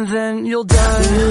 and then you'll die.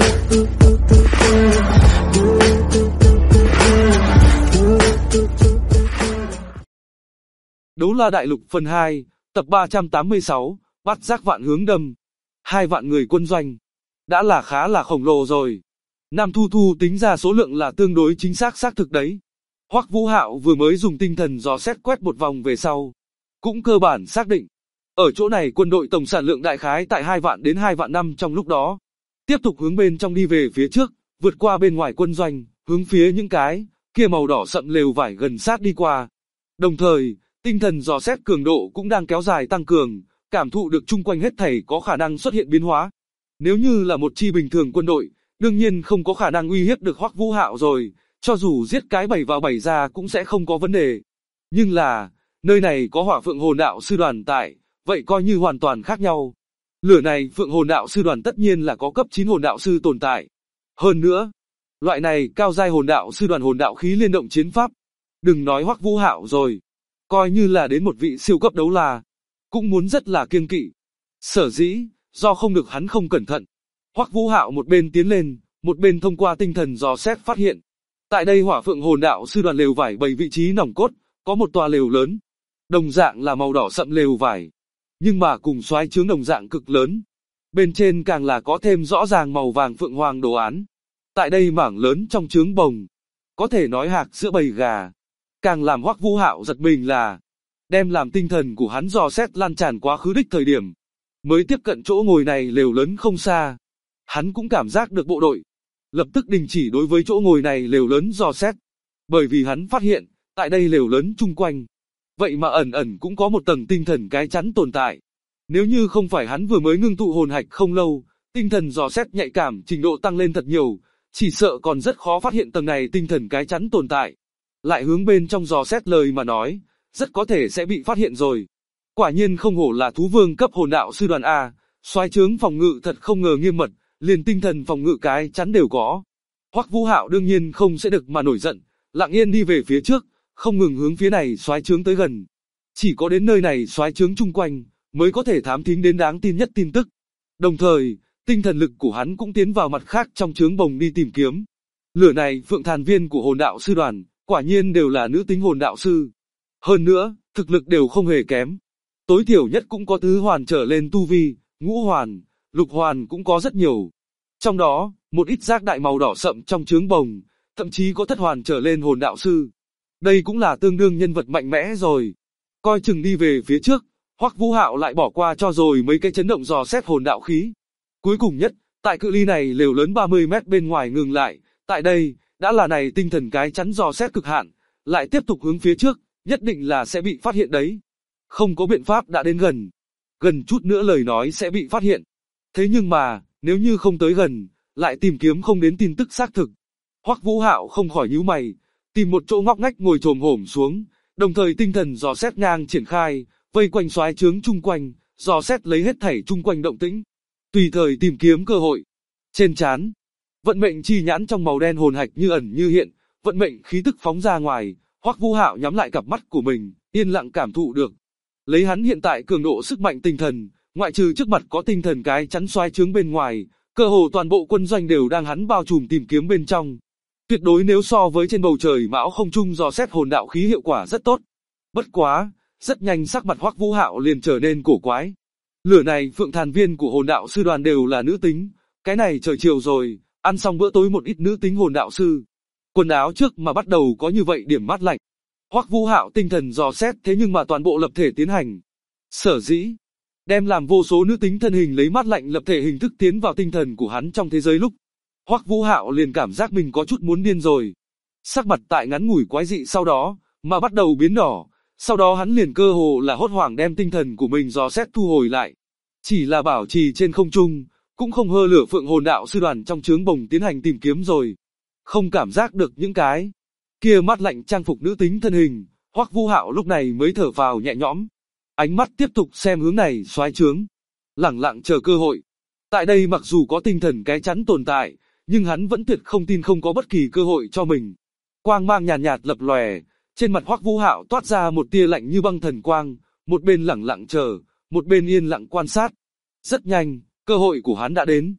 Đấu La Đại Lục phần 2, tập 386, Bát Giác Vạn Hướng Đâm. 2 vạn người quân doanh. Đã là khá là khổng lồ rồi. Nam Thu Thu tính ra số lượng là tương đối chính xác thực đấy. Hoắc Vũ Hạo vừa mới dùng tinh thần dò xét quét một vòng về sau, cũng cơ bản xác định. Ở chỗ này quân đội tổng sản lượng đại khái tại 2 vạn đến 2 vạn năm trong lúc đó. Tiếp tục hướng bên trong đi về phía trước, vượt qua bên ngoài quân doanh, hướng phía những cái kia màu đỏ sậm lều vải gần sát đi qua. Đồng thời, tinh thần dò xét cường độ cũng đang kéo dài tăng cường, cảm thụ được chung quanh hết thảy có khả năng xuất hiện biến hóa. Nếu như là một chi bình thường quân đội, đương nhiên không có khả năng uy hiếp được Hoắc Vũ Hạo rồi, cho dù giết cái 7 vào 7 ra cũng sẽ không có vấn đề. Nhưng là, nơi này có Hỏa Phượng Hồn Đạo Sư Đoàn tại, vậy coi như hoàn toàn khác nhau. Lửa này Phượng Hồn Đạo Sư Đoàn tất nhiên là có cấp 9 hồn đạo sư tồn tại. Hơn nữa, loại này cao giai hồn đạo sư đoàn hồn đạo khí liên động chiến pháp. Đừng nói Hoắc Vũ Hạo rồi, coi như là đến một vị siêu cấp đấu la, cũng muốn rất là kiêng kỵ. Sở dĩ, do không được hắn không cẩn thận, Hoắc Vũ Hạo một bên tiến lên, một bên thông qua tinh thần dò xét phát hiện. Tại đây Hỏa Phượng Hồn Đạo Sư Đoàn lều vải 7 vị trí nòng cốt, có một tòa lều lớn, đồng dạng là màu đỏ sậm lều vải, nhưng mà cùng xoáy trướng đồng dạng cực lớn. Bên trên càng là có thêm rõ ràng màu vàng phượng hoàng đồ án. Tại đây mảng lớn trong trướng bồng, có thể nói hạc giữa bầy gà. Càng làm Hoắc Vũ Hạo giật mình là, đem làm tinh thần của hắn dò xét lan tràn quá khứ đích thời điểm, mới tiếp cận chỗ ngồi này lều lớn không xa. Hắn cũng cảm giác được bộ đội, lập tức đình chỉ đối với chỗ ngồi này lều lớn dò xét. Bởi vì hắn phát hiện, tại đây lều lớn chung quanh, vậy mà ẩn ẩn cũng có một tầng tinh thần cái chắn tồn tại. Nếu như không phải hắn vừa mới ngưng tụ hồn hạch không lâu, tinh thần dò xét nhạy cảm trình độ tăng lên thật nhiều, chỉ sợ còn rất khó phát hiện tầng này tinh thần cái chắn tồn tại. Lại hướng bên trong dò xét lời mà nói, rất có thể sẽ bị phát hiện rồi. Quả nhiên không hổ là thú vương cấp hồn đạo sư đoàn A, soái trướng phòng ngự thật không ngờ nghiêm mật, liền tinh thần phòng ngự cái chắn đều có. Hoắc Vũ Hạo đương nhiên không sẽ được mà nổi giận, lặng yên đi về phía trước, không ngừng hướng phía này soái trướng tới gần. Chỉ có đến nơi này soái trướng chung quanh, mới có thể thám thính đến đáng tin nhất tin tức. Đồng thời, tinh thần lực của hắn cũng tiến vào mặt khác trong trướng bồng đi tìm kiếm. Lửa này Phượng Thàn Viên của hồn đạo sư đoàn, quả nhiên đều là nữ tính hồn đạo sư. Hơn nữa, thực lực đều không hề kém. Tối thiểu nhất cũng có tứ hoàn trở lên tu vi, ngũ hoàn, lục hoàn cũng có rất nhiều. Trong đó, một ít giác đại màu đỏ sậm trong trướng bồng, thậm chí có thất hoàn trở lên hồn đạo sư. Đây cũng là tương đương nhân vật mạnh mẽ rồi. Coi chừng đi về phía trước, Hoắc Vũ Hạo lại bỏ qua cho rồi mấy cái chấn động dò xét hồn đạo khí. Cuối cùng nhất, tại cự ly này lều lớn 30 mét bên ngoài ngừng lại, tại đây, đã là này tinh thần cái chắn dò xét cực hạn, lại tiếp tục hướng phía trước, nhất định là sẽ bị phát hiện đấy. Không có biện pháp đã đến gần. Gần chút nữa lời nói sẽ bị phát hiện. Thế nhưng mà, nếu như không tới gần, lại tìm kiếm không đến tin tức xác thực. Hoắc Vũ Hạo không khỏi nhíu mày, tìm một chỗ ngóc ngách ngồi chồm hổm xuống, đồng thời tinh thần dò xét ngang triển khai, vây quanh soái trướng chung quanh, dò xét lấy hết thảy chung quanh động tĩnh, tùy thời tìm kiếm cơ hội. Trên trán, vận mệnh chi nhãn trong màu đen hồn hạch như ẩn như hiện, vận mệnh khí tức phóng ra ngoài. Hoắc Vũ Hạo nhắm lại cặp mắt của mình, yên lặng cảm thụ được. Lấy hắn hiện tại cường độ sức mạnh tinh thần, ngoại trừ trước mặt có tinh thần cái chắn soái trướng bên ngoài, cơ hồ toàn bộ quân doanh đều đang hắn bao trùm tìm kiếm bên trong. Tuyệt đối nếu so với trên bầu trời mão không trung dò xét hồn đạo khí hiệu quả rất tốt. Bất quá, rất nhanh sắc mặt Hoắc Vũ Hạo liền trở nên cổ quái. Lửa này Phượng Thàn Viên của hồn đạo sư đoàn đều là nữ tính, cái này trời chiều rồi, ăn xong bữa tối một ít nữ tính hồn đạo sư. Quần áo trước mà bắt đầu có như vậy điểm mát lạnh. Hoắc Vũ Hạo tinh thần dò xét thế nhưng mà toàn bộ lập thể tiến hành. Sở dĩ, đem làm vô số nữ tính thân hình lấy mát lạnh lập thể hình thức tiến vào tinh thần của hắn trong thế giới lúc. Hoắc Vũ Hạo liền cảm giác mình có chút muốn điên rồi. Sắc mặt tại ngắn ngủi quái dị sau đó, mà bắt đầu biến đỏ. Sau đó hắn liền cơ hồ là hốt hoảng đem tinh thần của mình dò xét thu hồi lại. Chỉ là bảo trì trên không trung, cũng không hơ lửa Phượng Hồn Đạo sư đoàn trong trướng bồng tiến hành tìm kiếm rồi. Không cảm giác được những cái kia mát lạnh trang phục nữ tính thân hình, Hoắc Vũ Hạo lúc này mới thở phào nhẹ nhõm. Ánh mắt tiếp tục xem hướng này soái trướng, lẳng lặng chờ cơ hội. Tại đây mặc dù có tinh thần cái chắn tồn tại, nhưng hắn vẫn tuyệt không tin không có bất kỳ cơ hội cho mình. Quang mang nhàn nhạt lập lòe, trên mặt Hoắc Vũ Hạo toát ra một tia lạnh như băng thần quang, một bên lẳng lặng chờ, một bên yên lặng quan sát. Rất nhanh, cơ hội của hắn đã đến.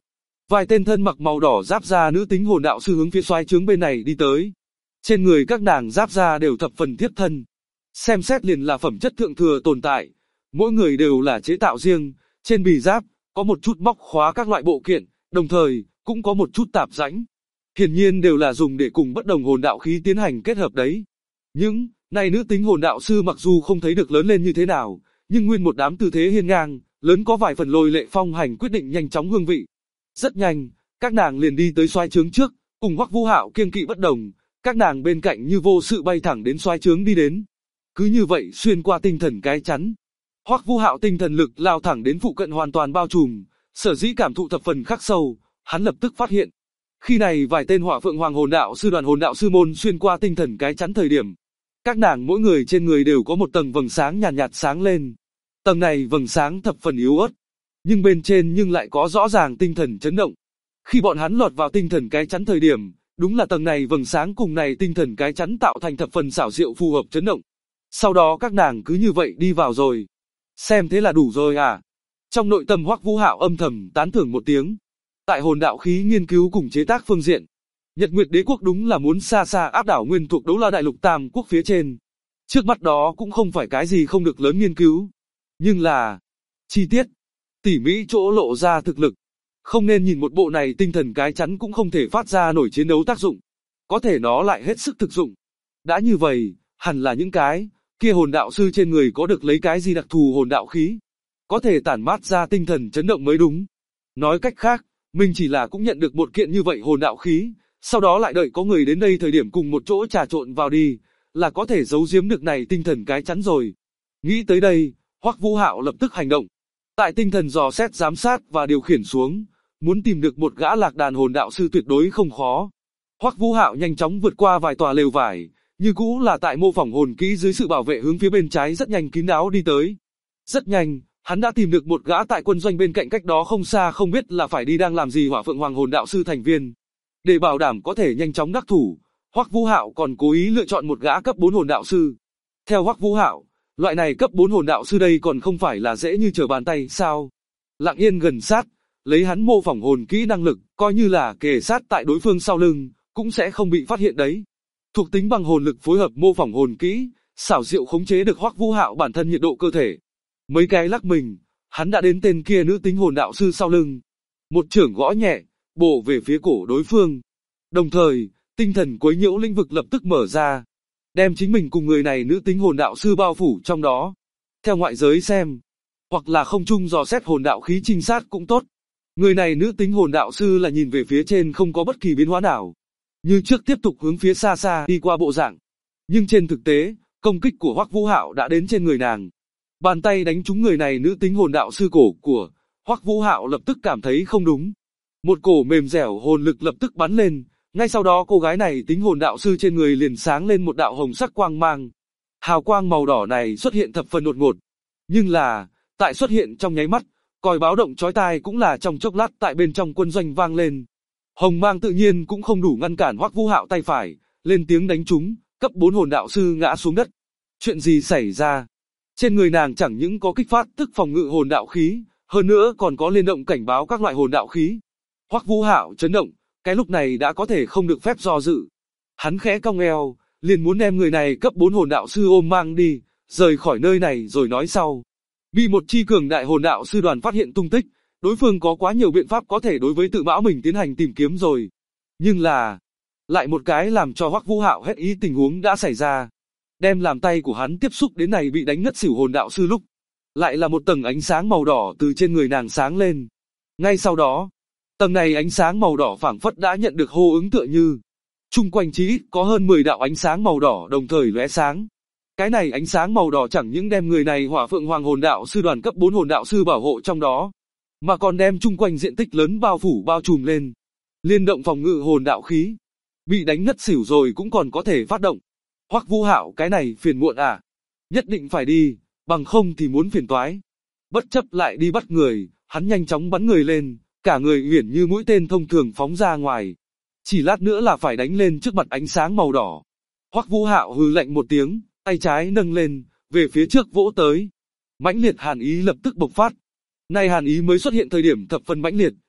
Vài tên thân mặc màu đỏ giáp da nữ tính hồn đạo sư hướng phía soái trướng bên này đi tới. Trên người các nàng giáp da đều thập phần thiết thân. Xem xét liền là phẩm chất thượng thừa tồn tại. Mỗi người đều là chế tạo riêng, trên bì giáp có một chút móc khóa các loại bộ kiện, đồng thời cũng có một chút tạp rãnh. Hiển nhiên đều là dùng để cùng bất đồng hồn đạo khí tiến hành kết hợp đấy. Những này nữ tính hồn đạo sư mặc dù không thấy được lớn lên như thế nào, nhưng nguyên một đám tư thế hiên ngang, lớn có vài phần lôi lệ phong hành quyết định nhanh chóng hương vị. Rất nhanh, các nàng liền đi tới soái trướng trước, cùng Hoắc Vũ Hạo kiêng kỵ bất đồng, các nàng bên cạnh như vô sự bay thẳng đến soái trướng đi đến. Cứ như vậy xuyên qua tinh thần cái chắn, Hoắc Vũ Hạo tinh thần lực lao thẳng đến phụ cận hoàn toàn bao trùm, sở dĩ cảm thụ thập phần khắc sâu, hắn lập tức phát hiện. Khi này vài tên Hỏa Phượng Hoàng hồn đạo sư đoàn hồn đạo sư môn xuyên qua tinh thần cái chắn thời điểm, các nàng mỗi người trên người đều có một tầng vầng sáng nhàn nhạt sáng lên. Tầng này vầng sáng thập phần yếu ớt, nhưng bên trên nhưng lại có rõ ràng tinh thần chấn động. Khi bọn hắn lọt vào tinh thần cái chắn thời điểm, đúng là tầng này vầng sáng cùng này tinh thần cái chắn tạo thành thập phần xảo diệu phù hợp chấn động. Sau đó các nàng cứ như vậy đi vào rồi. Xem thế là đủ rồi à? Trong nội tâm Hoắc Vũ Hạo âm thầm tán thưởng một tiếng. Tại hồn đạo khí nghiên cứu cùng chế tác phương diện, Nhật Nguyệt Đế quốc đúng là muốn xa xa áp đảo nguyên thuộc Đấu La Đại Lục Tam quốc phía trên. Trước mắt đó cũng không phải cái gì không được lớn nghiên cứu, nhưng là chi tiết, tỉ mỹ chỗ lộ ra thực lực. Không nên nhìn một bộ này tinh thần cái chắn cũng không thể phát ra nổi chiến đấu tác dụng, có thể nó lại hết sức thực dụng. Đã như vậy, hẳn là những cái kia hồn đạo sư trên người có được lấy cái gì đặc thù hồn đạo khí, có thể tản mát ra tinh thần chấn động mới đúng. Nói cách khác, mình chỉ là cũng nhận được một kiện như vậy hồn đạo khí, sau đó lại đợi có người đến đây thời điểm cùng một chỗ trà trộn vào đi, là có thể giấu giếm được này tinh thần cái chắn rồi. Nghĩ tới đây, Hoắc Vũ Hạo lập tức hành động. Tại tinh thần dò xét giám sát và điều khiển xuống, muốn tìm được một gã lạc đàn hồn đạo sư tuyệt đối không khó. Hoắc Vũ Hạo nhanh chóng vượt qua vài tòa lều vải, như cũ là tại mô phỏng hồn kỹ dưới sự bảo vệ hướng phía bên trái rất nhanh kín đáo đi tới. Rất nhanh, hắn đã tìm được một gã tại quân doanh bên cạnh cách đó không xa không biết là phải đi đang làm gì Hỏa Phượng Hoàng hồn đạo sư thành viên. Để bảo đảm có thể nhanh chóng đắc thủ, Hoắc Vũ Hạo còn cố ý lựa chọn một gã cấp 4 hồn đạo sư. Theo Hoắc Vũ Hạo, loại này cấp 4 hồn đạo sư đây còn không phải là dễ như trở bàn tay sao? Lặng yên gần sát, lấy hắn mô phỏng hồn kỹ năng lực, coi như là kề sát tại đối phương sau lưng, cũng sẽ không bị phát hiện đấy. Thuộc tính bằng hồn lực phối hợp mô phỏng hồn kỹ, xảo diệu khống chế được Hoắc Vũ Hạo bản thân nhiệt độ cơ thể. Mấy cái lắc mình, hắn đã đến tên kia nữ tính hồn đạo sư sau lưng. Một chưởng gõ nhẹ, bổ về phía cổ đối phương. Đồng thời, tinh thần quấy nhiễu lĩnh vực lập tức mở ra, đem chính mình cùng người này nữ tính hồn đạo sư bao phủ trong đó. Theo ngoại giới xem, hoặc là không chung dò xét hồn đạo khí trinh sát cũng tốt. Người này nữ tính hồn đạo sư là nhìn về phía trên không có bất kỳ biến hóa nào, như trước tiếp tục hướng phía xa xa đi qua bộ dạng. Nhưng trên thực tế, công kích của Hoắc Vũ Hạo đã đến trên người nàng. Bàn tay đánh trúng người này nữ tính hồn đạo sư cổ của Hoắc Vũ Hạo lập tức cảm thấy không đúng. Một cổ mềm dẻo hồn lực lập tức bắn lên, ngay sau đó cô gái này tính hồn đạo sư trên người liền sáng lên một đạo hồng sắc quang mang. Hào quang màu đỏ này xuất hiện thập phần đột ngột, nhưng là, tại xuất hiện trong nháy mắt, còi báo động chói tai cũng là trong chốc lát tại bên trong quân doanh vang lên. Hồng mang tự nhiên cũng không đủ ngăn cản Hoắc Vũ Hạo tay phải, lên tiếng đánh trúng, cấp 4 hồn đạo sư ngã xuống đất. Chuyện gì xảy ra? Trên người nàng chẳng những có kích phát tức phòng ngự hồn đạo khí, hơn nữa còn có liên động cảnh báo các loại hồn đạo khí. Hoắc Vũ Hạo chấn động, cái lúc này đã có thể không được phép do dự. Hắn khẽ cong eo, liền muốn đem người này cấp 4 hồn đạo sư ôm mang đi, rời khỏi nơi này rồi nói sau. Bị một chi cường đại hồn đạo sư đoàn phát hiện tung tích, đối phương có quá nhiều biện pháp có thể đối với tự mão mình tiến hành tìm kiếm rồi. Nhưng là, lại một cái làm cho Hoắc Vũ Hạo hết ý tình huống đã xảy ra. Đem làm tay của hắn tiếp xúc đến này bị đánh ngất xỉu hồn đạo sư lúc, lại là một tầng ánh sáng màu đỏ từ trên người nàng sáng lên. Ngay sau đó, tầng này ánh sáng màu đỏ phảng phất đã nhận được hô ứng tựa như. Chung quanh chí ít có hơn 10 đạo ánh sáng màu đỏ đồng thời lóe sáng. Cái này ánh sáng màu đỏ chẳng những đem người này Hỏa Phượng Hoàng hồn đạo sư đoàn cấp 4 hồn đạo sư bảo hộ trong đó, mà còn đem chung quanh diện tích lớn bao phủ bao trùm lên. Liên động phòng ngự hồn đạo khí, bị đánh ngất xỉu rồi cũng còn có thể phát động. Hoắc Vũ Hạo cái này phiền muộn à? Nhất định phải đi, bằng không thì muốn phiền toái. Bất chấp lại đi bắt người, hắn nhanh chóng bắn người lên, cả người uyển như mũi tên thông thường phóng ra ngoài. Chỉ lát nữa là phải đánh lên trước mặt ánh sáng màu đỏ. Hoắc Vũ Hạo hừ lạnh một tiếng, tay trái nâng lên, về phía trước vỗ tới. Mãnh liệt hàn ý lập tức bộc phát. Này hàn ý mới xuất hiện thời điểm thập phần mãnh liệt,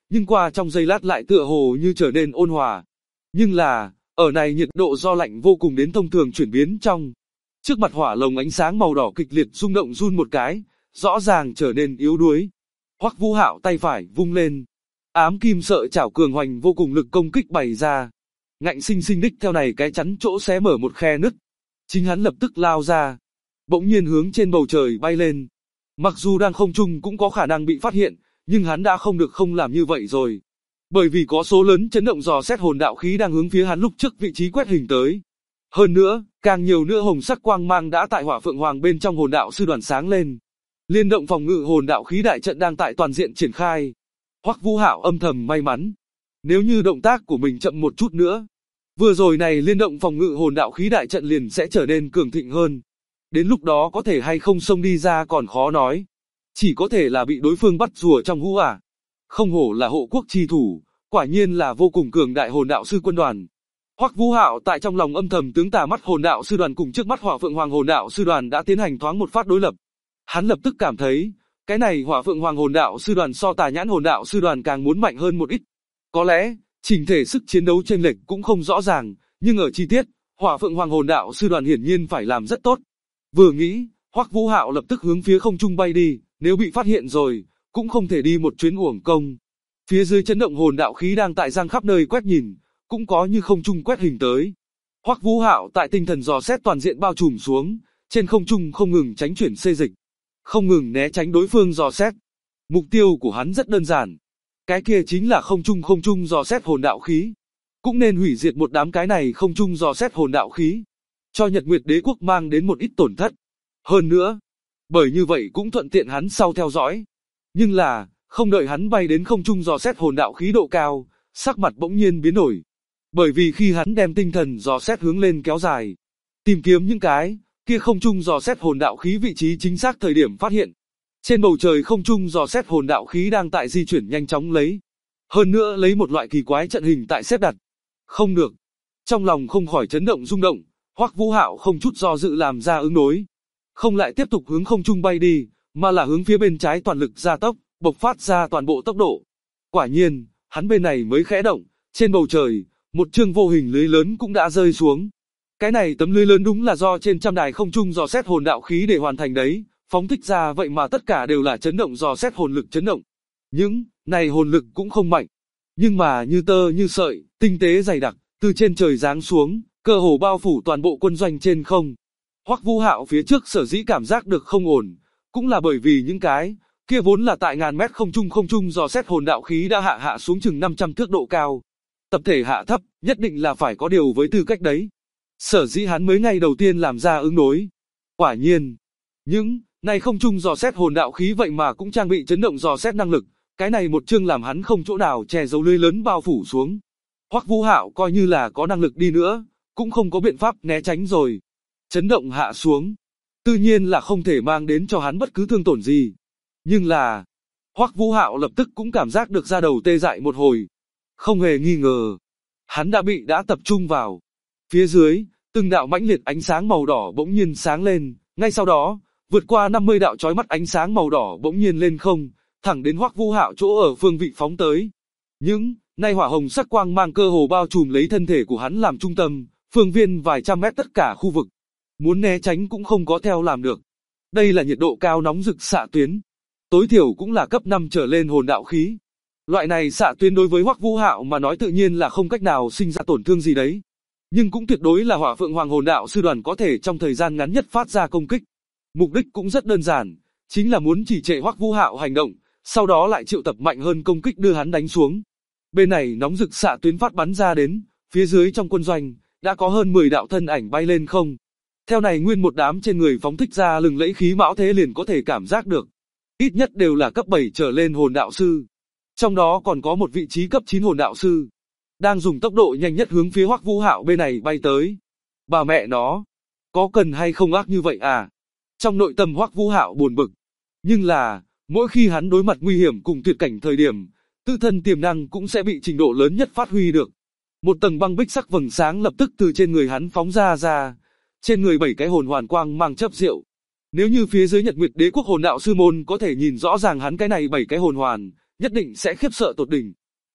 nhưng qua trong giây lát lại tựa hồ như trở nên ôn hòa. Nhưng là, ở này nhiệt độ do lạnh vô cùng đến thông thường chuyển biến trong. Trước mặt hỏa lồng ánh sáng màu đỏ kịch liệt rung động run một cái, rõ ràng trở nên yếu đuối. Hoắc Vũ Hạo tay phải vung lên, ám kim sợi chảo cường hoành vô cùng lực công kích bày ra, ngạnh sinh sinh đích theo này cái chắn chỗ xé mở một khe nứt. Chính hắn lập tức lao ra, bỗng nhiên hướng trên bầu trời bay lên. Mặc dù đang không trung cũng có khả năng bị phát hiện, nhưng hắn đã không được không làm như vậy rồi. Bởi vì có số lớn chấn động dò xét hồn đạo khí đang hướng phía hắn lúc trước vị trí quét hình tới. Hơn nữa, càng nhiều nữa hồng sắc quang mang đã tại Hỏa Phượng Hoàng bên trong hồn đạo sư đoàn sáng lên. Liên động phòng ngự hồn đạo khí đại trận đang tại toàn diện triển khai. Hoắc Vũ Hạo âm thầm may mắn, nếu như động tác của mình chậm một chút nữa, vừa rồi này liên động phòng ngự hồn đạo khí đại trận liền sẽ trở nên cường thịnh hơn. Đến lúc đó có thể hay không xông đi ra còn khó nói. Chỉ có thể là bị đối phương bắt rùa trong hũ à. Không hổ là hộ quốc chi thủ, quả nhiên là vô cùng cường đại hồn đạo sư quân đoàn. Hoắc Vũ Hạo tại trong lòng âm thầm tướng tà mắt hồn đạo sư đoàn cùng trước mắt Hỏa Phượng Hoàng hồn đạo sư đoàn đã tiến hành thoáng một phát đối lập. Hắn lập tức cảm thấy, cái này Hỏa Phượng Hoàng hồn đạo sư đoàn so Tà Nhãn hồn đạo sư đoàn càng muốn mạnh hơn một ít. Có lẽ, chỉnh thể sức chiến đấu chênh lệch cũng không rõ ràng, nhưng ở chi tiết, Hỏa Phượng Hoàng hồn đạo sư đoàn hiển nhiên phải làm rất tốt. Vừa nghĩ, Hoắc Vũ Hạo lập tức hướng phía không trung bay đi, nếu bị phát hiện rồi, cũng không thể đi một chuyến uổng công. Phía dưới chấn động hồn đạo khí đang tại giang khắp nơi quét nhìn, cũng có như không trung quét hình tới. Hoắc Vũ Hạo tại tinh thần dò xét toàn diện bao trùm xuống, trên không trung không ngừng tránh chuyển xê dịch, không ngừng né tránh đối phương dò xét. Mục tiêu của hắn rất đơn giản, cái kia chính là không trung dò xét hồn đạo khí. Cũng nên hủy diệt một đám cái này không trung dò xét hồn đạo khí, cho Nhật Nguyệt Đế quốc mang đến một ít tổn thất. Hơn nữa, bởi như vậy cũng thuận tiện hắn sau theo dõi. Nhưng là, không đợi hắn bay đến không trung dò xét hồn đạo khí độ cao, sắc mặt bỗng nhiên biến đổi. Bởi vì khi hắn đem tinh thần dò xét hướng lên kéo dài, tìm kiếm những cái kia không trung dò xét hồn đạo khí vị trí chính xác thời điểm phát hiện, trên bầu trời không trung dò xét hồn đạo khí đang tại di chuyển nhanh chóng lấy. Hơn nữa lấy một loại kỳ quái trận hình tại xếp đặt. Không được. Trong lòng không khỏi chấn động rung động, Hoắc Vũ Hạo không chút do dự làm ra ứng đối. Không lại tiếp tục hướng không trung bay đi, mà là hướng phía bên trái toàn lực gia tốc, bộc phát ra toàn bộ tốc độ. Quả nhiên, hắn bên này mới khẽ động, trên bầu trời, một chương vô hình lưới lớn cũng đã rơi xuống. Cái này tấm lưới lớn đúng là do trên trăm đài không trung dò xét hồn đạo khí để hoàn thành đấy, phóng thích ra vậy mà tất cả đều là chấn động dò xét hồn lực chấn động. Những này hồn lực cũng không mạnh, nhưng mà như tơ như sợi, tinh tế dày đặc, từ trên trời giáng xuống, cơ hồ bao phủ toàn bộ quân doanh trên không. Hoắc Vũ Hạo phía trước sở dĩ cảm giác được không ổn, cũng là bởi vì những cái kia vốn là tại ngàn mét không trung dò xét hồn đạo khí đã hạ xuống chừng 500 thước độ cao. Tập thể hạ thấp, nhất định là phải có điều với tư cách đấy. Sở dĩ hắn mới ngay đầu tiên làm ra ứng đối. Quả nhiên, những này không trung dò xét hồn đạo khí vậy mà cũng trang bị chấn động dò xét năng lực, cái này một chương làm hắn không chỗ nào che giấu lưới lớn bao phủ xuống. Hoắc Vũ Hạo coi như là có năng lực đi nữa, cũng không có biện pháp né tránh rồi. Chấn động hạ xuống, tự nhiên là không thể mang đến cho hắn bất cứ thương tổn gì. Nhưng là, Hoắc Vũ Hạo lập tức cũng cảm giác được da đầu tê dại một hồi. Không hề nghi ngờ, hắn đã tập trung vào. Phía dưới, từng đạo mãnh liệt ánh sáng màu đỏ bỗng nhiên sáng lên, ngay sau đó, vượt qua 50 đạo chói mắt ánh sáng màu đỏ bỗng nhiên lên không, thẳng đến Hoắc Vũ Hạo chỗ ở phương vị phóng tới. Những nay hỏa hồng sắc quang mang cơ hồ bao trùm lấy thân thể của hắn làm trung tâm, phương viên vài trăm mét tất cả khu vực. Muốn né tránh cũng không có theo làm được. Đây là nhiệt độ cao nóng rực xạ tuyến, tối thiểu cũng là cấp 5 trở lên hồn đạo khí. Loại này xạ tuyến đối với Hoắc Vũ Hạo mà nói tự nhiên là không cách nào sinh ra tổn thương gì đấy. Nhưng cũng tuyệt đối là Hỏa Phượng Hoàng hồn đạo sư đoàn có thể trong thời gian ngắn nhất phát ra công kích. Mục đích cũng rất đơn giản, chính là muốn chỉ trệ Hoắc Vũ Hạo hành động, sau đó lại triệu tập mạnh hơn công kích đưa hắn đánh xuống. Bên này nóng rực xạ tuyến phát bắn ra đến, phía dưới trong quân doanh, đã có hơn 10 đạo thân ảnh bay lên không. Theo này nguyên một đám trên người phóng thích ra lừng lẫy khí mão thế liền có thể cảm giác được. Ít nhất đều là cấp 7 trở lên hồn đạo sư. Trong đó còn có một vị trí cấp 9 hồn đạo sư, đang dùng tốc độ nhanh nhất hướng phía Hoắc Vũ Hạo bên này bay tới. Bà mẹ nó, có cần hay không ác như vậy à? Trong nội tâm Hoắc Vũ Hạo buồn bực. Nhưng là, mỗi khi hắn đối mặt nguy hiểm cùng tuyệt cảnh thời điểm, tự thân tiềm năng cũng sẽ bị trình độ lớn nhất phát huy được. Một tầng băng bích sắc vầng sáng lập tức từ trên người hắn phóng ra. Trên người 7 cái hồn hoàn quang mang chớp diệu. Nếu như phía dưới Nhật Nguyệt Đế quốc hồn đạo sư môn có thể nhìn rõ ràng hắn cái này 7 cái hồn hoàn, nhất định sẽ khiếp sợ tột đỉnh.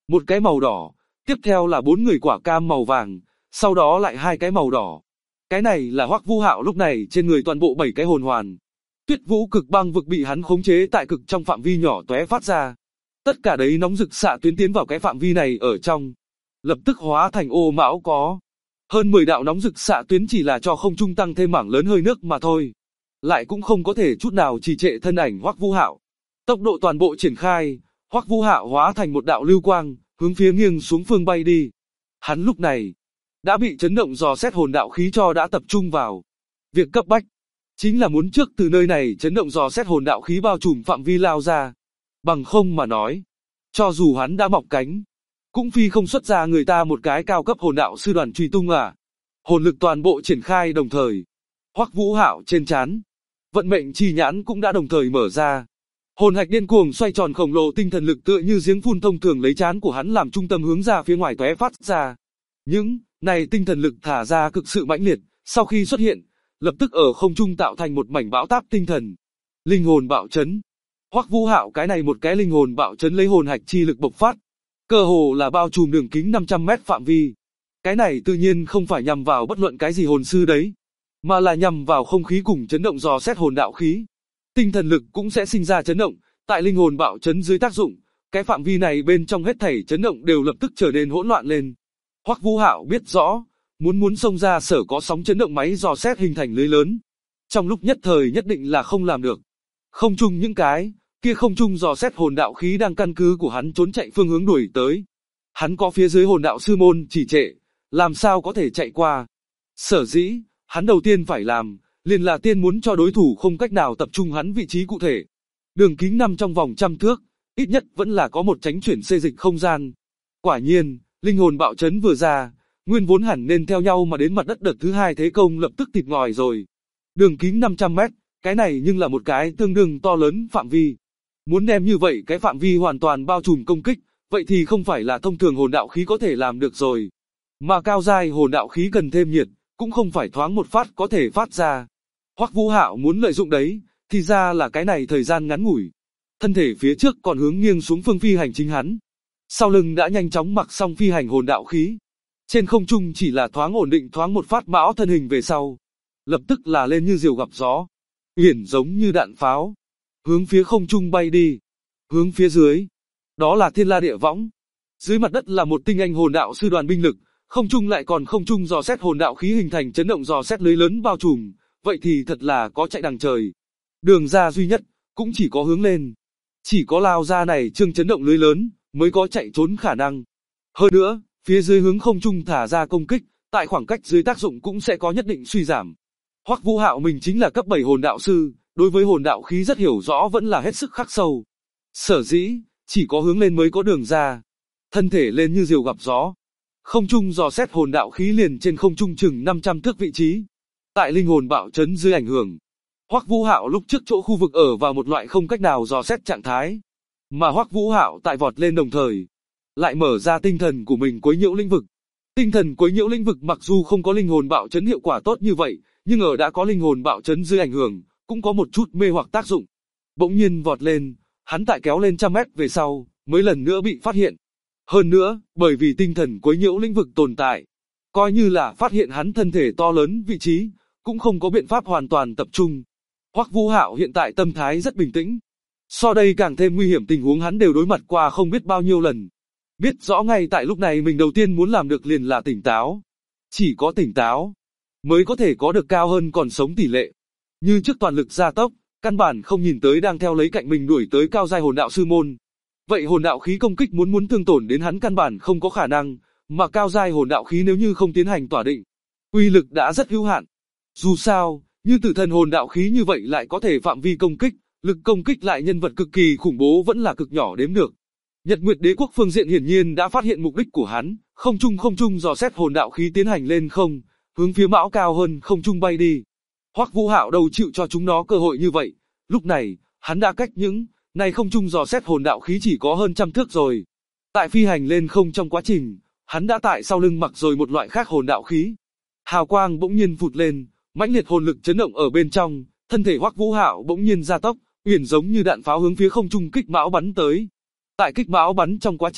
một cái màu đỏ, tiếp theo là 4 người quả cam màu vàng, sau đó lại 2 cái màu đỏ. Cái này là Hoắc Vũ Hạo lúc này trên người toàn bộ 7 cái hồn hoàn. Tuyết Vũ Cực Băng Vực bị hắn khống chế tại cực trong phạm vi nhỏ tóe phát ra. Tất cả đấy nóng rực xạ tuyến tiến vào cái phạm vi này ở trong, lập tức hóa thành ô mão có. Hơn 10 đạo nóng rực xạ tuyến chỉ là cho không trung tăng thêm mảng lớn hơi nước mà thôi. Lại cũng không có thể chút nào trì trệ thân ảnh Hoắc Vũ Hạo. Tốc độ toàn bộ triển khai, Hoắc Vũ Hạo hóa thành một đạo lưu quang, hướng phía nghiêng xuống phương bay đi. Hắn lúc này đã bị chấn động dò xét hồn đạo khí cho đã tập trung vào. Việc cấp bách chính là muốn trước từ nơi này chấn động dò xét hồn đạo khí bao trùm phạm vi lao ra. Bằng không mà nói, cho dù hắn đã mọc cánh, cũng phi không xuất ra người ta một cái cao cấp hồn đạo sư đoàn truy tung à. Hồn lực toàn bộ triển khai đồng thời. Hoắc Vũ Hạo trên trán, vận mệnh chi nhãn cũng đã đồng thời mở ra. Hồn hạch điên cuồng xoay tròn khổng lồ tinh thần lực tựa như giếng phun thông thường lấy trán của hắn làm trung tâm hướng ra phía ngoài tóe phát ra. Những này tinh thần lực thả ra cực sự mãnh liệt, sau khi xuất hiện, lập tức ở không trung tạo thành một mảnh bão táp tinh thần. Linh hồn bạo chấn. Hoắc Vũ Hạo cái này một cái linh hồn bạo chấn lấy hồn hạch chi lực bộc phát, cơ hồ là bao trùm đường kính 500 mét phạm vi. Cái này tự nhiên không phải nhằm vào bất luận cái gì hồn sư đấy, mà là nhằm vào không khí cùng chấn động dò xét hồn đạo khí. Tinh thần lực cũng sẽ sinh ra chấn động, tại linh hồn bạo chấn dưới tác dụng, cái phạm vi này bên trong hết thảy chấn động đều lập tức trở nên hỗn loạn lên. Hoắc Vũ Hạo biết rõ, muốn xông ra sở có sóng chấn động máy dò xét hình thành lưới lớn, trong lúc nhất thời nhất định là không làm được. Không chung những cái kia không chung dò xét hồn đạo khí đang căn cứ của hắn trốn chạy phương hướng đuổi tới. Hắn có phía dưới hồn đạo sư môn chỉ trệ, làm sao có thể chạy qua. Sở dĩ, hắn đầu tiên phải làm, liền là tiên muốn cho đối thủ không cách nào tập trung hắn vị trí cụ thể. Đường kính nằm trong vòng 100 thước, ít nhất vẫn là có một tránh chuyển xê dịch không gian. Quả nhiên, linh hồn bạo chấn vừa ra, nguyên vốn hẳn nên theo nhau mà đến mặt đất đợt thứ hai thế công lập tức thịt ngòi rồi. Đường kính 500 mét, cái này nhưng là một cái tương đương to lớn phạm vi. Muốn đem như vậy cái phạm vi hoàn toàn bao trùm công kích, vậy thì không phải là thông thường hồn đạo khí có thể làm được rồi. Mà cao giai hồn đạo khí cần thêm nhiệt, cũng không phải thoáng một phát có thể phát ra. Hoắc Vũ Hạo muốn lợi dụng đấy, thì ra là cái này thời gian ngắn ngủi. Thân thể phía trước còn hướng nghiêng xuống phương phi hành chính hắn. Sau lưng đã nhanh chóng mặc xong phi hành hồn đạo khí. Trên không trung chỉ là thoáng ổn định thoáng một phát mão thân hình về sau. Lập tức là lên như diều gặp gió. Uyển giống như đạn pháo. Hướng phía không trung bay đi. Hướng phía dưới. Đó là thiên la địa võng. Dưới mặt đất là một tinh anh hồn đạo sư đoàn binh lực. Không trung lại còn không trung dò xét hồn đạo khí hình thành chấn động dò xét lưới lớn bao trùm. Vậy thì thật là có chạy đằng trời. Đường ra duy nhất, cũng chỉ có hướng lên. Chỉ có lao ra này chương chấn động lưới lớn, mới có chạy trốn khả năng. Hơn nữa, phía dưới hướng không trung thả ra công kích, tại khoảng cách dưới tác dụng cũng sẽ có nhất định suy giảm. Hoắc Vũ Hạo mình chính là cấp 7 hồn đạo sư, đối với hồn đạo khí rất hiểu rõ vẫn là hết sức khắc sâu. Sở dĩ, chỉ có hướng lên mới có đường ra. Thân thể lên như diều gặp gió. Không trung dò xét hồn đạo khí liền trên không trung chừng 500 thước vị trí. Tại linh hồn bạo chấn dưới ảnh hưởng, Hoắc Vũ Hạo lúc trước chỗ khu vực ở vào một loại không cách nào dò xét trạng thái. Mà Hoắc Vũ Hạo tại vọt lên đồng thời, lại mở ra tinh thần của mình quấy nhiễu lĩnh vực. Tinh thần quấy nhiễu lĩnh vực mặc dù không có linh hồn bạo chấn hiệu quả tốt như vậy, nhưng ở đã có linh hồn bạo chấn dưới ảnh hưởng, cũng có một chút mê hoặc tác dụng. Bỗng nhiên vọt lên, hắn tại kéo lên 100 mét về sau, mới lần nữa bị phát hiện. Hơn nữa, bởi vì tinh thần quấy nhiễu lĩnh vực tồn tại, coi như là phát hiện hắn thân thể to lớn vị trí, cũng không có biện pháp hoàn toàn tập trung. Hoắc Vũ Hạo hiện tại tâm thái rất bình tĩnh. So đây càng thêm nguy hiểm tình huống hắn đều đối mặt qua không biết bao nhiêu lần. Biết rõ ngay tại lúc này mình đầu tiên muốn làm được liền là tỉnh táo. Chỉ có tỉnh táo, mới có thể có được cao hơn còn sống tỷ lệ. Như trước toàn lực gia tốc, căn bản không nhìn tới đang theo lấy cạnh mình đuổi tới cao giai hồn đạo sư môn. Vậy hồn đạo khí công kích muốn thương tổn đến hắn căn bản không có khả năng, mà cao giai hồn đạo khí nếu như không tiến hành tỏa định, uy lực đã rất hữu hạn. Dù sao, như tử thần hồn đạo khí như vậy lại có thể phạm vi công kích, lực công kích lại nhân vật cực kỳ khủng bố vẫn là cực nhỏ đếm được. Nhật Nguyệt Đế quốc phương diện hiển nhiên đã phát hiện mục đích của hắn, không trung dò xét hồn đạo khí tiến hành lên không, hướng phía mão cao hơn không trung bay đi. Hoắc Vũ Hạo đâu chịu cho chúng nó cơ hội như vậy, lúc này, hắn đã cách những này không trung dò xét hồn đạo khí chỉ có hơn 100 thước rồi. Tại phi hành lên không trong quá trình, hắn đã tại sau lưng mặc rồi một loại khác hồn đạo khí. Hào quang bỗng nhiên phụt lên, mãnh liệt hồn lực chấn động ở bên trong, thân thể Hoắc Vũ Hạo bỗng nhiên gia tốc, uyển giống như đạn pháo hướng phía không trung kích mão bắn tới. Tại kích mão bắn trong quá trình,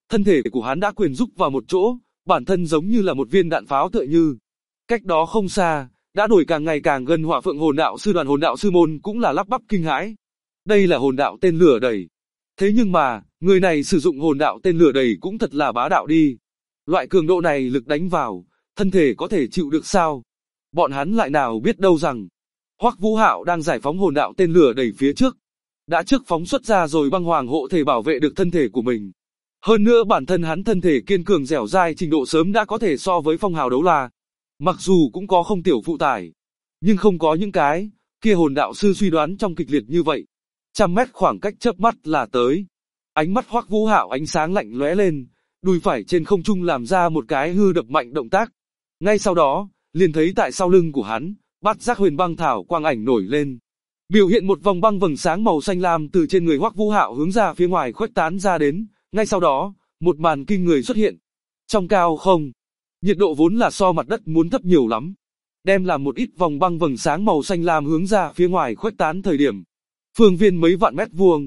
thân thể của hắn đã quyền rúc vào một chỗ, bản thân giống như là một viên đạn pháo tựa như. Cách đó không xa, đã đổi càng ngày càng gần Hỏa Phượng Hồn Đạo Sư đoàn Hồn Đạo Sư môn cũng là lắp bắp kinh hãi. Đây là hồn đạo tên lửa đẩy. Thế nhưng mà, người này sử dụng hồn đạo tên lửa đẩy cũng thật là bá đạo đi. Loại cường độ này lực đánh vào, thân thể có thể chịu được sao? Bọn hắn lại nào biết đâu rằng, Hoắc Vũ Hạo đang giải phóng hồn đạo tên lửa đẩy phía trước. Đã trước phóng xuất ra rồi băng hoàng hộ thể bảo vệ được thân thể của mình. Hơn nữa bản thân hắn thân thể kiên cường dẻo dai trình độ sớm đã có thể so với Phong Hào Đấu La. Mặc dù cũng có không tiểu phụ tải, nhưng không có những cái kia hồn đạo sư suy đoán trong kịch liệt như vậy. 100 mét khoảng cách chớp mắt là tới. Ánh mắt Hoắc Vũ Hạo ánh sáng lạnh lóe lên, đùi phải trên không trung làm ra một cái hư đập mạnh động tác. Ngay sau đó, liền thấy tại sau lưng của hắn, Bát Giác Huyền Băng Thảo quang ảnh nổi lên, biểu hiện một vòng băng vầng sáng màu xanh lam từ trên người Hoắc Vũ Hạo hướng ra phía ngoài khuếch tán ra đến. Ngay sau đó, một màn kinh người xuất hiện. Trong cao không, nhiệt độ vốn là so mặt đất muốn thấp nhiều lắm, đem làm một ít vòng băng vầng sáng màu xanh lam hướng ra phía ngoài khuếch tán thời điểm. Phương viên mấy vạn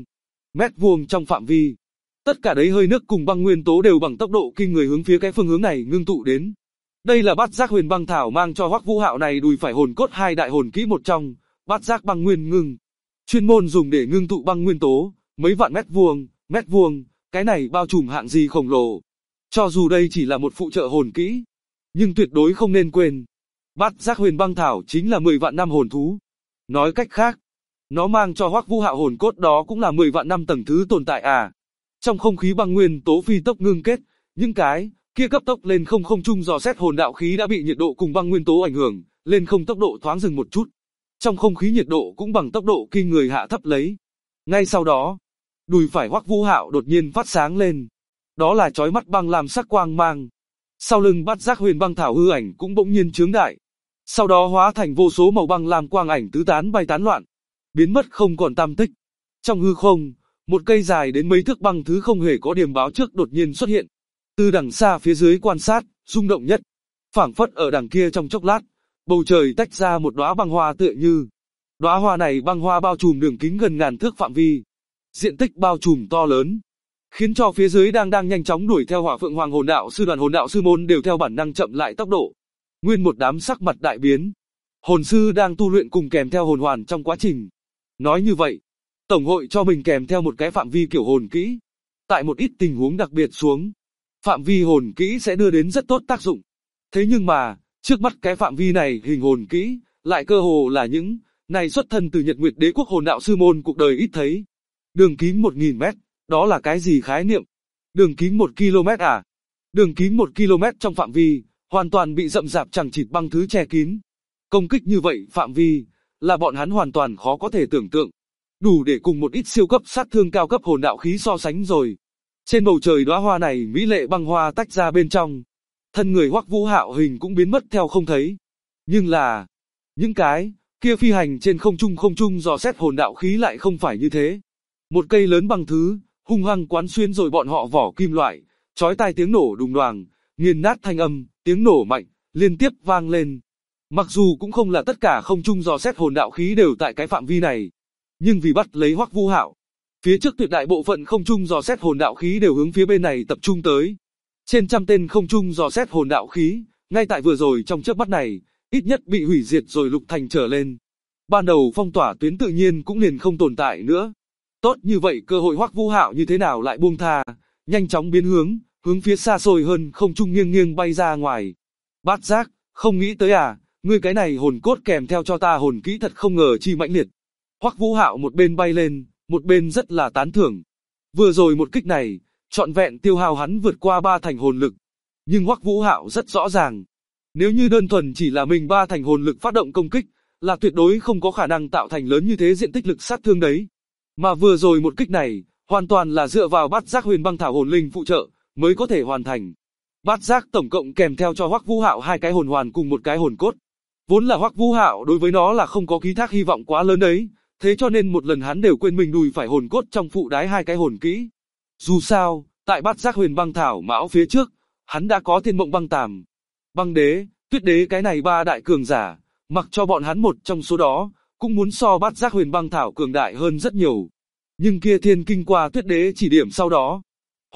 mét vuông trong phạm vi. Tất cả đấy hơi nước cùng băng nguyên tố đều bằng tốc độ kinh người hướng phía cái phương hướng này ngưng tụ đến. Đây là Bát Giác Huyền Băng Thảo mang cho Hoắc Vũ Hạo này đùi phải hồn cốt hai đại hồn kỹ một trong, Bát Giác Băng Nguyên Ngưng. Chuyên môn dùng để ngưng tụ băng nguyên tố, mấy vạn mét vuông, cái này bao trùm hạng gì khổng lồ. Cho dù đây chỉ là một phụ trợ hồn kỹ, nhưng tuyệt đối không nên quên, Bát Giác Huyền Băng Thảo chính là 10 vạn năm hồn thú. Nói cách khác, nó mang cho Hoắc Vũ Hạo hồn cốt đó cũng là 10 vạn năm tầng thứ tồn tại à. Trong không khí băng nguyên tố phi tốc ngưng kết, những cái kia cấp tốc lên không trung dò xét hồn đạo khí đã bị nhiệt độ cùng băng nguyên tố ảnh hưởng, lên không tốc độ thoáng dừng một chút. Trong không khí nhiệt độ cũng bằng tốc độ kinh người hạ thấp lấy. Ngay sau đó, đùi phải Hoắc Vũ Hạo đột nhiên phát sáng lên. Đó là chói mắt băng làm sắc quang mang. Sau lưng Bát Giác Huyền Băng Thảo hư ảnh cũng bỗng nhiên chướng đại. Sau đó hóa thành vô số màu băng làm quang ảnh tứ tán bay tán loạn, biến mất không còn tăm tích. Trong hư không, một cây dài đến mấy thước băng thứ không hề có điểm báo trước đột nhiên xuất hiện. Từ đằng xa phía dưới quan sát, rung động nhất. Phảng phất ở đằng kia trong chốc lát, bầu trời tách ra một đóa băng hoa tựa như. Đóa hoa này băng hoa bao trùm đường kính gần ngàn thước phạm vi. Diện tích bao trùm to lớn, khiến cho phía dưới đang nhanh chóng đuổi theo Hỏa Phượng Hoàng Hồn Đạo Sư đoàn Hồn Đạo Sư môn đều theo bản năng chậm lại tốc độ. Nguyên một đám sắc mặt đại biến. Hồn sư đang tu luyện cùng kèm theo hồn hoàn trong quá trình. Nói như vậy, tổng hội cho mình kèm theo một cái phạm vi kiểu hồn kỹ. Tại một ít tình huống đặc biệt xuống, phạm vi hồn kỹ sẽ đưa đến rất tốt tác dụng. Thế nhưng mà, trước mắt cái phạm vi này hình hồn kỹ, lại cơ hồ là những này xuất thân từ Nhật Nguyệt Đế quốc Hồn Đạo Sư môn cuộc đời ít thấy. Đường kính 1000 mét, đó là cái gì khái niệm? Đường kính 1 km à? Đường kính 1 km trong phạm vi, hoàn toàn bị rậm rạp chằng chịt băng thứ che kín. Công kích như vậy phạm vi, là bọn hắn hoàn toàn khó có thể tưởng tượng. Đủ để cùng một ít siêu cấp sát thương cao cấp hồn đạo khí so sánh rồi. Trên bầu trời đóa hoa này mỹ lệ băng hoa tách ra bên trong. Thân người Hoắc Vũ Hạo hình cũng biến mất theo không thấy. Nhưng là, những cái kia phi hành trên không trung dò xét hồn đạo khí lại không phải như thế. Một cây lớn băng thứ, hung hăng quán xuyên rồi bọn họ vỏ kim loại, chói tai tiếng nổ đùng đoàng, nghiền nát thanh âm, tiếng nổ mạnh, liên tiếp vang lên. Mặc dù cũng không là tất cả không trung dò xét hồn đạo khí đều tại cái phạm vi này, nhưng vì bắt lấy Hoắc Vũ Hạo, phía trước tuyệt đại bộ phận không trung dò xét hồn đạo khí đều hướng phía bên này tập trung tới. Trên 100 tên không trung dò xét hồn đạo khí, ngay tại vừa rồi trong chớp mắt này, ít nhất bị hủy diệt rồi lục thành trở lên. Ban đầu phong tỏa tuyến tự nhiên cũng liền không tồn tại nữa. Tốt như vậy cơ hội Hoắc Vũ Hạo như thế nào lại buông tha, nhanh chóng biến hướng phía xa xôi hơn không trung nghiêng bay ra ngoài. Bát Giác, không nghĩ tới à, ngươi cái này hồn cốt kèm theo cho ta hồn kỹ thật không ngờ chi mãnh liệt. Hoắc Vũ Hạo một bên bay lên, một bên rất là tán thưởng. Vừa rồi một kích này, trọn vẹn tiêu hao hắn vượt qua 3 thành hồn lực. Nhưng Hoắc Vũ Hạo rất rõ ràng, nếu như đơn thuần chỉ là mình 3 thành hồn lực phát động công kích, là tuyệt đối không có khả năng tạo thành lớn như thế diện tích lực sát thương đấy. Mà vừa rồi một kích này, hoàn toàn là dựa vào Bát Giác Huyền Băng Thảo hồn linh phụ trợ, mới có thể hoàn thành. Bát Giác tổng cộng kèm theo cho Hoắc Vũ Hạo 2 cái hồn hoàn cùng 1 cái hồn cốt. Vốn là Hoắc Vũ Hạo đối với nó là không có ký thác hy vọng quá lớn đấy, thế cho nên một lần hắn đều quên mình đùi phải hồn cốt trong phụ đái 2 cái hồn kỹ. Dù sao, tại Bát Giác Huyền Băng Thảo mão phía trước, hắn đã có Thiên Mộng Băng Tàm, Băng Đế, Tuyết Đế cái này 3 đại cường giả, mặc cho bọn hắn một trong số đó, cũng muốn so Bát Giác Huyền Băng Thảo cường đại hơn rất nhiều. Nhưng kia Thiên Kinh qua Tuyết Đế chỉ điểm sau đó,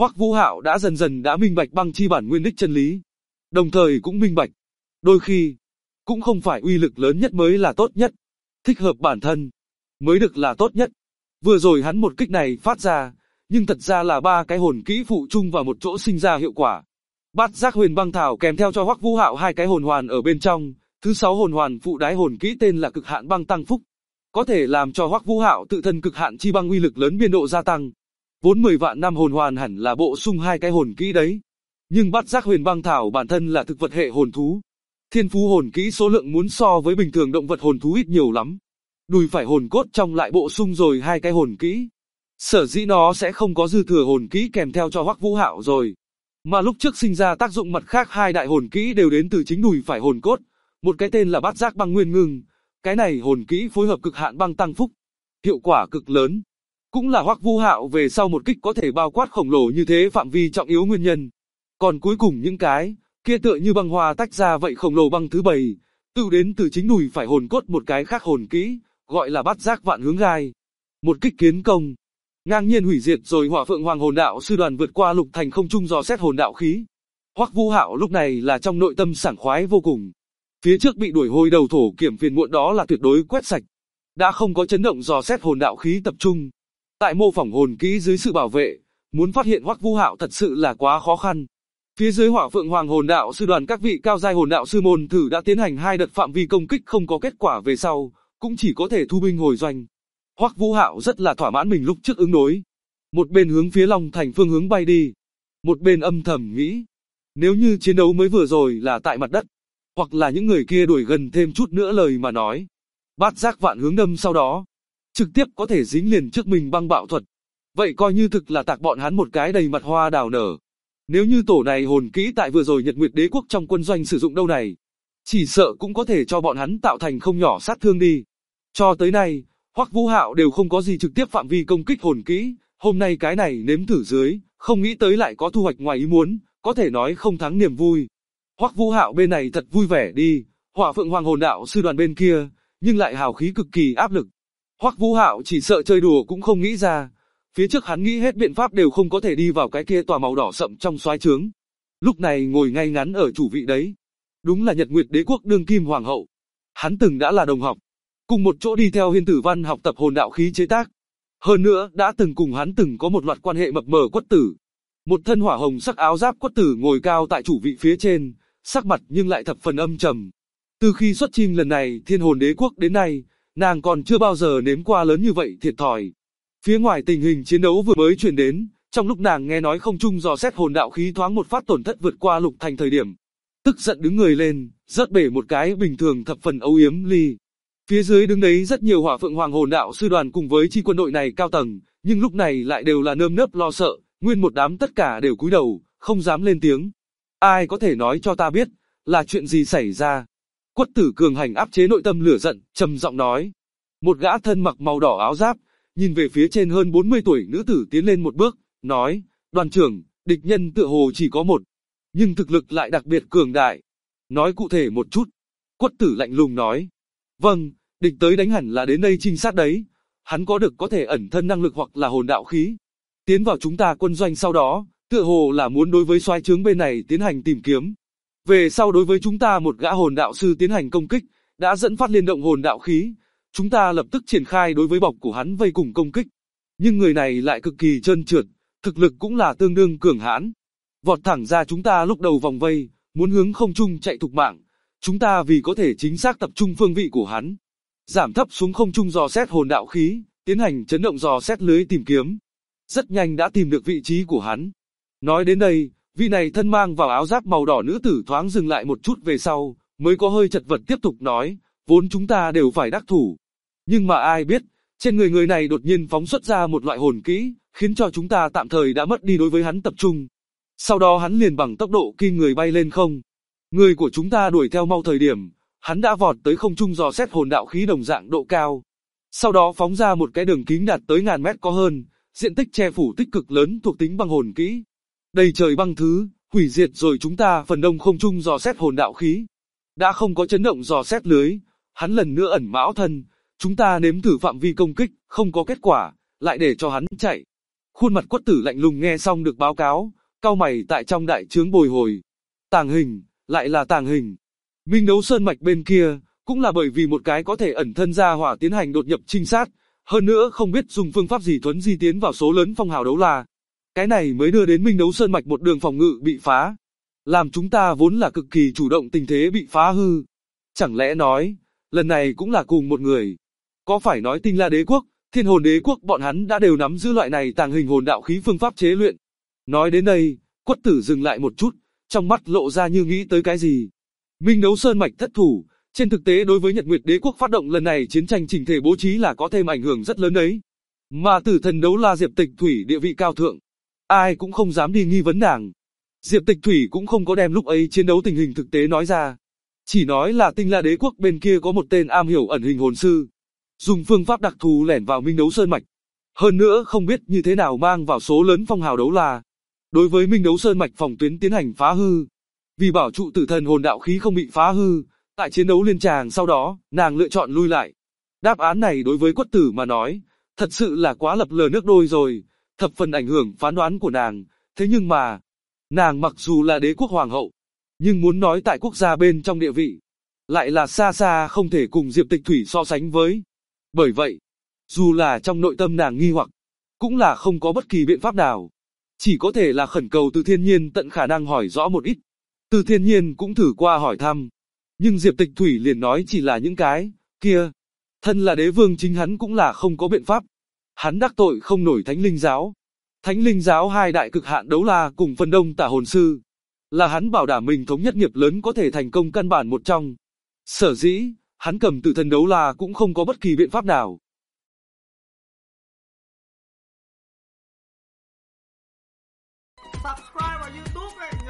Hoắc Vũ Hạo đã dần dần minh bạch băng chi bản nguyên đích chân lý, đồng thời cũng minh bạch, đôi khi cũng không phải uy lực lớn nhất mới là tốt nhất, thích hợp bản thân mới được là tốt nhất. Vừa rồi hắn một kích này phát ra, nhưng thật ra là 3 cái hồn kỹ phụ chung vào một chỗ sinh ra hiệu quả. Bát Giác Huyền Băng Thảo kèm theo cho Hoắc Vũ Hạo 2 cái hồn hoàn ở bên trong, thứ 6 hồn hoàn phụ đái hồn kỹ tên là Cực Hạn Băng Tăng Phúc, có thể làm cho Hoắc Vũ Hạo tự thân cực hạn chi băng uy lực lớn biên độ gia tăng. Vốn 10 vạn năm hồn hoàn hẳn là bổ sung 2 cái hồn kỹ đấy, nhưng Bát Giác Huyền Băng Thảo bản thân là thực vật hệ hồn thú, thiên phú hồn kỹ số lượng muốn so với bình thường động vật hồn thú ít nhiều lắm. Đùi phải hồn cốt trong lại bổ sung rồi 2 cái hồn kỹ, sở dĩ nó sẽ không có dư thừa hồn kỹ kèm theo cho Hoắc Vũ Hạo rồi. Mà lúc trước sinh ra tác dụng mặt khác 2 đại hồn kỹ đều đến từ chính đùi phải hồn cốt, một cái tên là Bát Giác Băng Nguyên Ngưng, cái này hồn kỹ phối hợp Cực Hạn Băng Tăng Phúc, hiệu quả cực lớn, cũng là Hoắc Vũ Hạo về sau một kích có thể bao quát khổng lồ như thế phạm vi trọng yếu nguyên nhân. Còn cuối cùng những cái kia tựa như băng hoa tách ra vậy khổng lồ băng thứ 7, tự đến từ chính đùi phải hồn cốt một cái khác hồn kỹ, gọi là Bát Giác Vạn Hướng Gai. Một kích kiến công, ngang nhiên hủy diệt rồi Hỏa Phượng Hoàng Hồn Đạo Sư Đoàn vượt qua lục thành không trung dò xét hồn đạo khí. Hoắc Vũ Hạo lúc này là trong nội tâm sảng khoái vô cùng. Phía trước bị đuổi hồi đầu thổ kiểm phiền muộn đó là tuyệt đối quét sạch, đã không có chấn động dò xét hồn đạo khí tập trung. Tại mô phỏng hồn kỹ dưới sự bảo vệ, muốn phát hiện Hoắc Vũ Hạo thật sự là quá khó khăn. Phía dưới Hỏa Phượng Hoàng Hồn Đạo Sư Đoàn các vị cao giai hồn đạo sư môn thử đã tiến hành 2 đợt phạm vi công kích không có kết quả về sau, cũng chỉ có thể thu binh hồi doanh. Hoắc Vũ Hạo rất là thỏa mãn mình lúc trước ứng đối, một bên hướng phía Long Thành phương hướng bay đi, một bên âm thầm nghĩ, nếu như chiến đấu mới vừa rồi là tại mặt đất, hoặc là những người kia đuổi gần thêm chút nữa lời mà nói, Bát Giác Vạn Hướng Đâm sau đó trực tiếp có thể dính liền trước mình băng bạo thuật, vậy coi như thực là tạc bọn hắn một cái đầy mặt hoa đào nở. Nếu như tổ này hồn kỹ tại vừa rồi Nhật Nguyệt Đế Quốc trong quân doanh sử dụng đâu này, chỉ sợ cũng có thể cho bọn hắn tạo thành không nhỏ sát thương đi. Cho tới nay, Hoắc Vũ Hạo đều không có gì trực tiếp phạm vi công kích hồn kỹ, hôm nay cái này nếm thử dưới, không nghĩ tới lại có thu hoạch ngoài ý muốn, có thể nói không thắng niềm vui. Hoắc Vũ Hạo bên này thật vui vẻ đi, Hỏa Phượng Hoàng Hồn Đạo Sư Đoàn bên kia, nhưng lại hào khí cực kỳ áp lực. Hoắc Vũ Hạo chỉ sợ chơi đùa cũng không nghĩ ra, phía trước hắn nghĩ hết biện pháp đều không có thể đi vào cái kia tòa màu đỏ sậm trong soái trướng. Lúc này ngồi ngay ngắn ở chủ vị đấy, đúng là Nhật Nguyệt Đế Quốc đương kim hoàng hậu. Hắn từng đã là đồng học, cùng một chỗ đi theo Hiên Tử Văn học tập hồn đạo khí chế tác. Hơn nữa, đã từng cùng hắn từng có một loạt quan hệ mập mờ Quất Tử. Một thân hỏa hồng sắc áo giáp Quất Tử ngồi cao tại chủ vị phía trên, sắc mặt nhưng lại thập phần âm trầm. Từ khi xuất chinh lần này Thiên Hồn Đế Quốc đến nay, nàng còn chưa bao giờ nếm qua lớn như vậy thiệt thòi. Phía ngoài tình hình chiến đấu vừa mới truyền đến, trong lúc nàng nghe nói không trung dò xét hồn đạo khí thoáng một phát tổn thất vượt qua lục thành thời điểm, tức giận đứng người lên, rớt bể một cái bình thường thập phần âu yếm ly. Phía dưới đứng đấy rất nhiều Hỏa Phượng Hoàng Hồn Đạo Sư Đoàn cùng với chi quân đội này cao tầng, nhưng lúc này lại đều là nơm nớp lo sợ, nguyên một đám tất cả đều cúi đầu, không dám lên tiếng. Ai có thể nói cho ta biết, là chuyện gì xảy ra? Quất Tử cường hành áp chế nội tâm lửa giận, trầm giọng nói. Một gã thân mặc màu đỏ áo giáp, nhìn về phía trên hơn 40 tuổi nữ tử tiến lên một bước, nói, đoàn trưởng, địch nhân tựa hồ chỉ có một, nhưng thực lực lại đặc biệt cường đại. Nói cụ thể một chút. Quất Tử lạnh lùng nói. Vâng, địch tới đánh hẳn là đến đây trinh sát đấy. Hắn có được có thể ẩn thân năng lực hoặc là hồn đạo khí. Tiến vào chúng ta quân doanh sau đó, tựa hồ là muốn đối với soái trướng bên này tiến hành tìm kiếm. Về sau đối với chúng ta một gã hồn đạo sư tiến hành công kích, đã dẫn phát liên động hồn đạo khí. Chúng ta lập tức triển khai đối với bọc của hắn vây cùng công kích. Nhưng người này lại cực kỳ trơn trượt, thực lực cũng là tương đương cường hãn. Vọt thẳng ra chúng ta lúc đầu vòng vây, muốn hướng không trung chạy thục mạng. Chúng ta vì có thể chính xác tập trung phương vị của hắn, giảm thấp xuống không trung dò xét hồn đạo khí, tiến hành chấn động dò xét lưới tìm kiếm. Rất nhanh đã tìm được vị trí của hắn. Nói đến đây, vị này thân mang vào áo giáp màu đỏ nữ tử thoáng dừng lại một chút về sau, mới có hơi chật vật tiếp tục nói, vốn chúng ta đều phải đắc thủ. Nhưng mà ai biết, trên người người này đột nhiên phóng xuất ra một loại hồn kỹ, khiến cho chúng ta tạm thời đã mất đi đối với hắn tập trung. Sau đó hắn liền bằng tốc độ kinh người bay lên không. Người của chúng ta đuổi theo mau thời điểm, hắn đã vọt tới không trung dò xét hồn đạo khí đồng dạng độ cao. Sau đó phóng ra một cái đường kính đạt tới ngàn mét có hơn, diện tích che phủ tích cực lớn thuộc tính băng hồn kỹ. Đầy trời băng thứ, hủy diệt rồi chúng ta phần đông không trung dò xét hồn đạo khí. Đã không có chấn động dò xét lưới, hắn lần nữa ẩn mão thân, chúng ta nếm thử phạm vi công kích, không có kết quả, lại để cho hắn chạy. Khuôn mặt Quất Tử lạnh lùng nghe xong được báo cáo, cau mày tại trong đại trướng bồi hồi. Tàng hình, lại là tàng hình. Minh Đấu Sơn mạch bên kia, cũng là bởi vì một cái có thể ẩn thân ra hỏa tiến hành đột nhập trinh sát, hơn nữa không biết dùng phương pháp gì thuấn di tiến vào số lớn phong hào đấu la. Cái này mới đưa đến Minh Đấu Sơn mạch một đường phòng ngự bị phá. Làm chúng ta vốn là cực kỳ chủ động tình thế bị phá hư. Chẳng lẽ nói, lần này cũng là cùng một người. Có phải nói Tinh La Đế Quốc, Thiên Hồn Đế Quốc bọn hắn đã đều nắm giữ loại này tàng hình hồn đạo khí phương pháp chế luyện. Nói đến đây, Quất Tử dừng lại một chút, trong mắt lộ ra như nghĩ tới cái gì. Minh Đấu Sơn mạch thất thủ, trên thực tế đối với Nhật Nguyệt Đế Quốc phát động lần này chiến tranh chỉnh thể bố trí là có thêm ảnh hưởng rất lớn đấy. Mà Tử Thần Đấu La Diệp Tịch Thủy địa vị cao thượng, ai cũng không dám đi nghi vấn nàng. Diệp Tịch Thủy cũng không có đem lúc ấy chiến đấu tình hình thực tế nói ra, chỉ nói là Tinh La Đế Quốc bên kia có một tên am hiểu ẩn hình hồn sư, dùng phương pháp đặc thù lẻn vào Minh Đấu Sơn mạch, hơn nữa không biết như thế nào mang vào số lớn phong hào đấu la, đối với Minh Đấu Sơn mạch phòng tuyến tiến hành phá hư. Vì bảo trụ Tử Thần hồn đạo khí không bị phá hư, tại chiến đấu liên tràng sau đó, nàng lựa chọn lui lại. Đáp án này đối với Quất Tử mà nói, thật sự là quá lập lờ nước đôi rồi, thập phần ảnh hưởng phán đoán của nàng. Thế nhưng mà, nàng mặc dù là đế quốc hoàng hậu, nhưng muốn nói tại quốc gia bên trong địa vị, lại là xa xa không thể cùng Diệp Tịch Thủy so sánh với. Bởi vậy, dù là trong nội tâm nàng nghi hoặc, cũng là không có bất kỳ biện pháp nào. Chỉ có thể là khẩn cầu Từ Thiên Nhiên tận khả năng hỏi rõ một ít. Từ Thiên Nhiên cũng thử qua hỏi thăm, nhưng Diệp Tịch Thủy liền nói chỉ là những cái kia. Thân là đế vương chính hắn cũng là không có biện pháp. Hắn đắc tội không nổi Thánh Linh Giáo. Thánh Linh Giáo hai đại cực hạn đấu la cùng phần đông tả hồn sư, là hắn bảo đảm mình thống nhất nghiệp lớn có thể thành công căn bản một trong. Sở dĩ, hắn cầm Tử Thần đấu la cũng không có bất kỳ biện pháp nào. Subscribe vào YouTube này.